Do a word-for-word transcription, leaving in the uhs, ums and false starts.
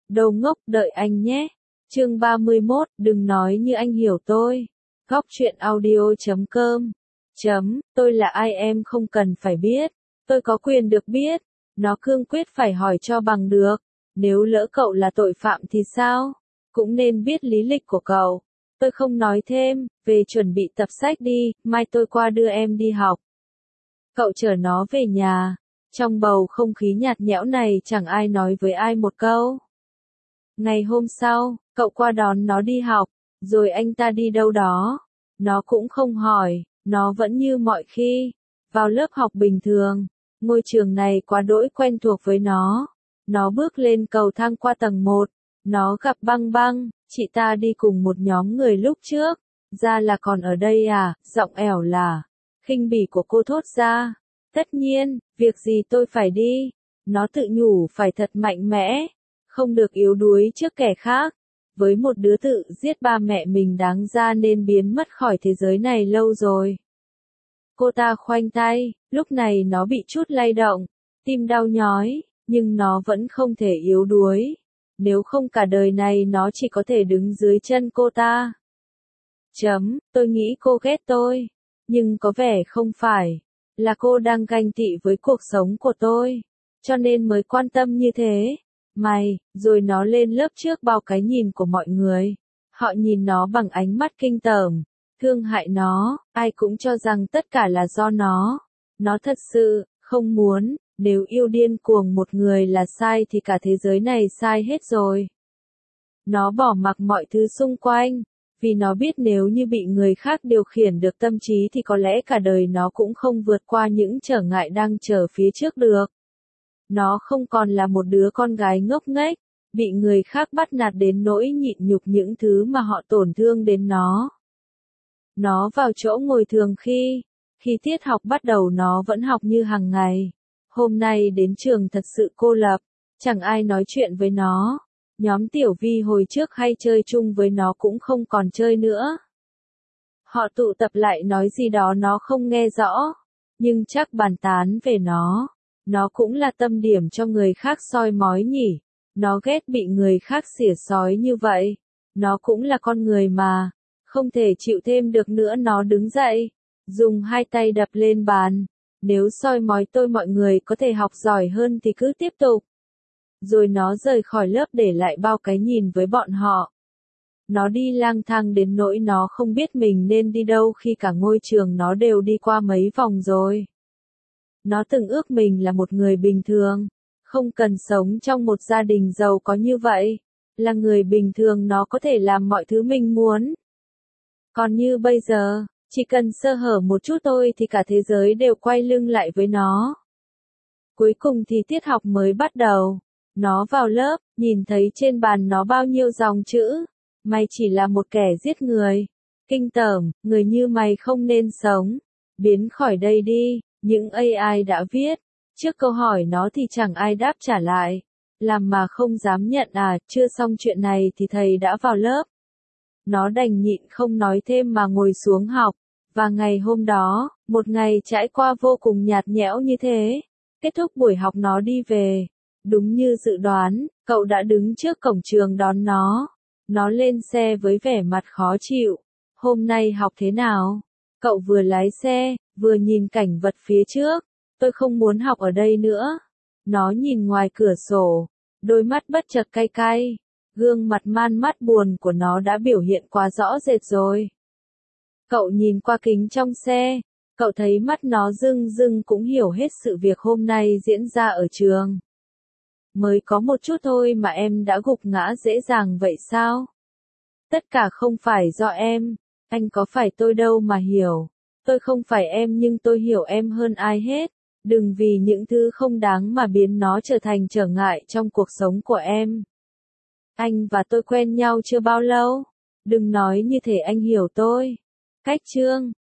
Đồ ngốc, đợi anh nhé. Chương ba mươi mốt, đừng nói như anh hiểu tôi. Góc truyện audio chấm com. Chấm, tôi là ai em không cần phải biết. Tôi có quyền được biết. Nó cương quyết phải hỏi cho bằng được. Nếu lỡ cậu là tội phạm thì sao? Cũng nên biết lý lịch của cậu. Tôi không nói thêm, về chuẩn bị tập sách đi, mai tôi qua đưa em đi học. Cậu chở nó về nhà. Trong bầu không khí nhạt nhẽo này chẳng ai nói với ai một câu. Ngày hôm sau, cậu qua đón nó đi học, rồi anh ta đi đâu đó. Nó cũng không hỏi, nó vẫn như mọi khi, vào lớp học bình thường. Ngôi trường này quá đỗi quen thuộc với nó. Nó bước lên cầu thang qua tầng một, nó gặp Băng Băng, chị ta đi cùng một nhóm người lúc trước. Ra là còn ở đây à, giọng ẻo là, khinh bỉ của cô thốt ra. Tất nhiên, việc gì tôi phải đi. Nó tự nhủ phải thật mạnh mẽ, không được yếu đuối trước kẻ khác. Với một đứa tự giết ba mẹ mình đáng ra nên biến mất khỏi thế giới này lâu rồi. Cô ta khoanh tay, lúc này nó bị chút lay động, tim đau nhói, nhưng nó vẫn không thể yếu đuối. Nếu không cả đời này nó chỉ có thể đứng dưới chân cô ta. Chấm, tôi nghĩ cô ghét tôi, nhưng có vẻ không phải. Là cô đang ganh tị với cuộc sống của tôi, cho nên mới quan tâm như thế. Mày, rồi nó lên lớp trước bao cái nhìn của mọi người. Họ nhìn nó bằng ánh mắt kinh tởm, thương hại nó, ai cũng cho rằng tất cả là do nó. Nó thật sự, không muốn, nếu yêu điên cuồng một người là sai thì cả thế giới này sai hết rồi. Nó bỏ mặc mọi thứ xung quanh, vì nó biết nếu như bị người khác điều khiển được tâm trí thì có lẽ cả đời nó cũng không vượt qua những trở ngại đang chờ phía trước được. Nó không còn là một đứa con gái ngốc nghếch, bị người khác bắt nạt đến nỗi nhịn nhục những thứ mà họ tổn thương đến nó. Nó vào chỗ ngồi thường khi, khi tiết học bắt đầu nó vẫn học như hàng ngày. Hôm nay đến trường thật sự cô lập, chẳng ai nói chuyện với nó. Nhóm Tiểu Vi hồi trước hay chơi chung với nó cũng không còn chơi nữa. Họ tụ tập lại nói gì đó nó không nghe rõ, nhưng chắc bàn tán về nó. Nó cũng là tâm điểm cho người khác soi mói nhỉ. Nó ghét bị người khác xỉa xói như vậy. Nó cũng là con người mà. Không thể chịu thêm được nữa, nó đứng dậy, dùng hai tay đập lên bàn. Nếu soi mói tôi mọi người có thể học giỏi hơn thì cứ tiếp tục. Rồi nó rời khỏi lớp để lại bao cái nhìn với bọn họ. Nó đi lang thang đến nỗi nó không biết mình nên đi đâu khi cả ngôi trường nó đều đi qua mấy vòng rồi. Nó từng ước mình là một người bình thường, không cần sống trong một gia đình giàu có như vậy. Là người bình thường nó có thể làm mọi thứ mình muốn. Còn như bây giờ, chỉ cần sơ hở một chút thôi thì cả thế giới đều quay lưng lại với nó. Cuối cùng thì tiết học mới bắt đầu. Nó vào lớp, nhìn thấy trên bàn nó bao nhiêu dòng chữ. Mày chỉ là một kẻ giết người. Kinh tởm, người như mày không nên sống. Biến khỏi đây đi, những a i đã viết. Trước câu hỏi nó thì chẳng ai đáp trả lại. Làm mà không dám nhận à, chưa xong chuyện này thì thầy đã vào lớp. Nó đành nhịn không nói thêm mà ngồi xuống học. Và ngày hôm đó, một ngày trải qua vô cùng nhạt nhẽo như thế. Kết thúc buổi học nó đi về. Đúng như dự đoán, cậu đã đứng trước cổng trường đón nó. Nó lên xe với vẻ mặt khó chịu. Hôm nay học thế nào? Cậu vừa lái xe, vừa nhìn cảnh vật phía trước. Tôi không muốn học ở đây nữa. Nó nhìn ngoài cửa sổ. Đôi mắt bất chợt cay cay. Gương mặt man mắt buồn của nó đã biểu hiện quá rõ rệt rồi. Cậu nhìn qua kính trong xe. Cậu thấy mắt nó rưng rưng cũng hiểu hết sự việc hôm nay diễn ra ở trường. Mới có một chút thôi mà em đã gục ngã dễ dàng vậy sao? Tất cả không phải do em. Anh có phải tôi đâu mà hiểu. Tôi không phải em nhưng tôi hiểu em hơn ai hết. Đừng vì những thứ không đáng mà biến nó trở thành trở ngại trong cuộc sống của em. Anh và tôi quen nhau chưa bao lâu. Đừng nói như thể anh hiểu tôi. Cách chương